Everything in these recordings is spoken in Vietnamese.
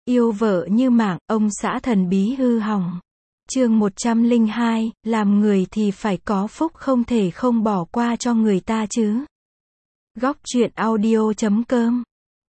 Yêu vợ như mạng, ông xã thần bí hư hỏng. Chương 102, làm người thì phải có phúc, không thể không bỏ qua cho người ta chứ. Góc truyện audio.com.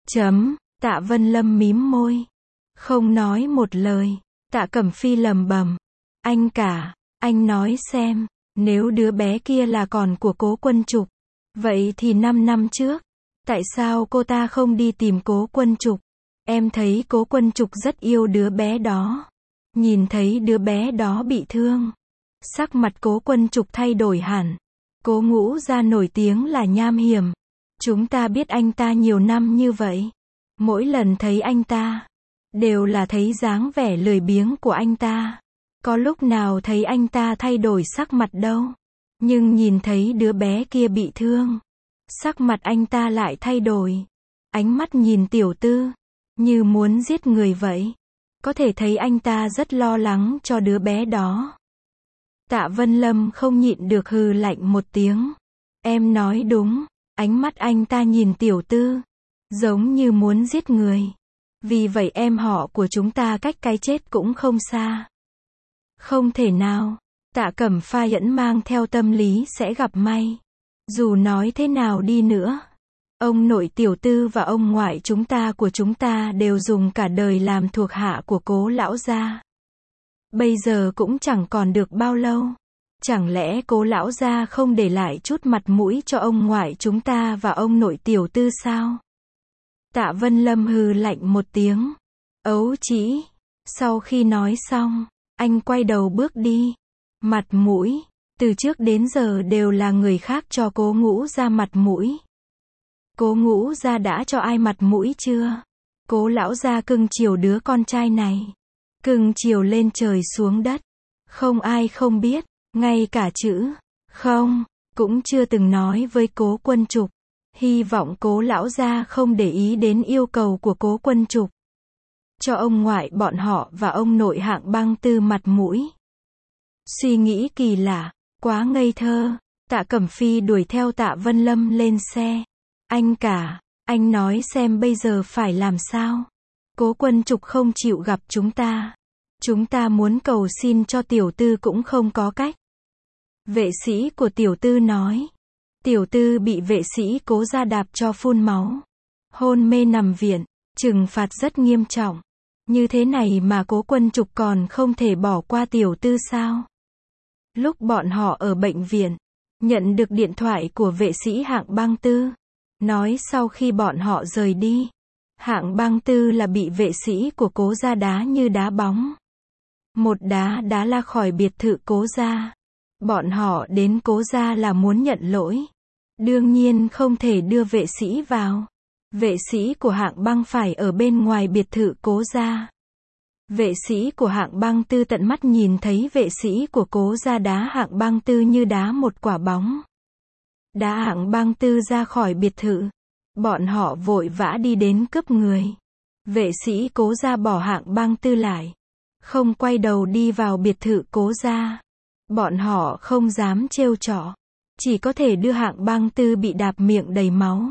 Tạ Vân Lâm mím môi, không nói một lời. Tạ Cẩm Phi lầm bầm, anh cả, anh nói xem, nếu đứa bé kia là con của Cố Quân Trục, vậy thì 5 năm trước, tại sao cô ta không đi tìm Cố Quân Trục? Em thấy Cố Quân Trục rất yêu đứa bé đó. Nhìn thấy đứa bé đó bị thương, sắc mặt Cố Quân Trục thay đổi hẳn. Cố Ngũ Gia nổi tiếng là nham hiểm. Chúng ta biết anh ta nhiều năm như vậy. Mỗi lần thấy anh ta, đều là thấy dáng vẻ lười biếng của anh ta. Có lúc nào thấy anh ta thay đổi sắc mặt đâu. Nhưng nhìn thấy đứa bé kia bị thương, sắc mặt anh ta lại thay đổi. Ánh mắt nhìn Tiểu Tư, như muốn giết người vậy. Có thể thấy anh ta rất lo lắng cho đứa bé đó. Tạ Vân Lâm không nhịn được hừ lạnh một tiếng. Em nói đúng. Ánh mắt anh ta nhìn Tiểu Tư, giống như muốn giết người. Vì vậy em họ của chúng ta cách cái chết cũng không xa. Không thể nào. Tạ Cẩm Pha vẫn mang theo tâm lý sẽ gặp may. Dù nói thế nào đi nữa, ông nội Tiểu Tư và ông ngoại của chúng ta đều dùng cả đời làm thuộc hạ của Cố lão gia. Bây giờ cũng chẳng còn được bao lâu. Chẳng lẽ Cố lão gia không để lại chút mặt mũi cho ông ngoại chúng ta và ông nội Tiểu Tư sao? Tạ Vân Lâm hừ lạnh một tiếng. Ấu trĩ. Sau khi nói xong, anh quay đầu bước đi. Mặt mũi, từ trước đến giờ đều là người khác cho Cố Ngũ Gia mặt mũi. Cố Ngũ Gia đã cho ai mặt mũi chưa? Cố lão gia cưng chiều đứa con trai này. Cưng chiều lên trời xuống đất. Không ai không biết, ngay cả chữ không cũng chưa từng nói với Cố Quân Trục. Hy vọng Cố lão gia không để ý đến yêu cầu của Cố Quân Trục. Cho ông ngoại bọn họ và ông nội Hạng Băng Tư mặt mũi. Suy nghĩ kỳ lạ, quá ngây thơ. Tạ Cẩm Phi đuổi theo Tạ Vân Lâm lên xe. Anh cả, anh nói xem bây giờ phải làm sao? Cố Quân Trục không chịu gặp chúng ta. Chúng ta muốn cầu xin cho Tiểu Tư cũng không có cách. Vệ sĩ của Tiểu Tư nói. Tiểu Tư bị vệ sĩ Cố gia đạp cho phun máu. Hôn mê nằm viện, trừng phạt rất nghiêm trọng. Như thế này mà Cố Quân Trục còn không thể bỏ qua Tiểu Tư sao? Lúc bọn họ ở bệnh viện, nhận được điện thoại của vệ sĩ Hạng Băng Tư. Nói sau khi bọn họ rời đi, Hạng Băng Tư là bị vệ sĩ của Cố gia đá như đá bóng. Một đá đá la khỏi biệt thự Cố gia. Bọn họ đến Cố gia là muốn nhận lỗi. Đương nhiên không thể đưa vệ sĩ vào. Vệ sĩ của Hạng Băng phải ở bên ngoài biệt thự Cố gia. Vệ sĩ của Hạng Băng Tư tận mắt nhìn thấy vệ sĩ của Cố gia đá Hạng Băng Tư như đá một quả bóng. Đá Hạng Băng Tư ra khỏi biệt thự. Bọn họ vội vã đi đến cướp người. Vệ sĩ Cố gia bỏ Hạng Băng Tư lại. Không quay đầu đi vào biệt thự Cố gia. Bọn họ không dám trêu chọc. Chỉ có thể đưa Hạng Băng Tư bị đạp miệng đầy máu.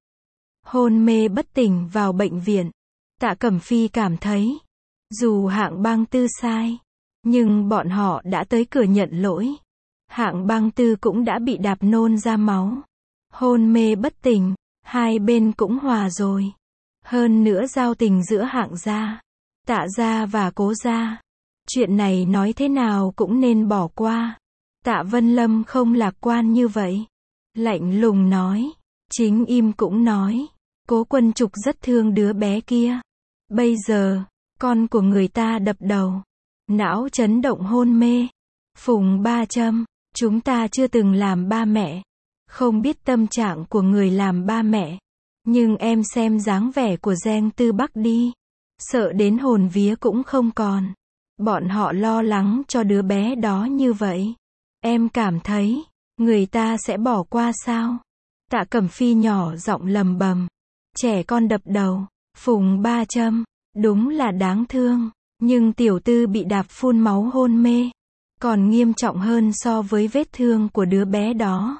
Hôn mê bất tỉnh vào bệnh viện. Tạ Cẩm Phi cảm thấy, dù Hạng Băng Tư sai, nhưng bọn họ đã tới cửa nhận lỗi. Hạng Băng Tư cũng đã bị đạp nôn ra máu. Hôn mê bất tỉnh, hai bên cũng hòa rồi. Hơn nữa giao tình giữa Hạng gia, Tạ gia và Cố gia. Chuyện này nói thế nào cũng nên bỏ qua. Tạ Vân Lâm không lạc quan như vậy. Lạnh lùng nói. Chính im cũng nói. Cố Quân Trục rất thương đứa bé kia. Bây giờ, con của người ta đập đầu. Não chấn động hôn mê. Phùng 3 châm. Chúng ta chưa từng làm ba mẹ. Không biết tâm trạng của người làm ba mẹ. Nhưng em xem dáng vẻ của Giang Tư Bắc đi. Sợ đến hồn vía cũng không còn. Bọn họ lo lắng cho đứa bé đó như vậy. Em cảm thấy, người ta sẽ bỏ qua sao? Tạ Cẩm Phi nhỏ giọng lầm bầm. Trẻ con đập đầu, phùng 3 châm, đúng là đáng thương. Nhưng Tiểu Tư bị đạp phun máu hôn mê. Còn nghiêm trọng hơn so với vết thương của đứa bé đó.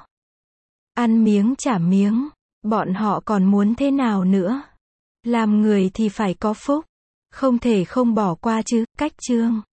Ăn miếng trả miếng, bọn họ còn muốn thế nào nữa? Làm người thì phải có phúc. Không thể không bỏ qua chứ, cách chương.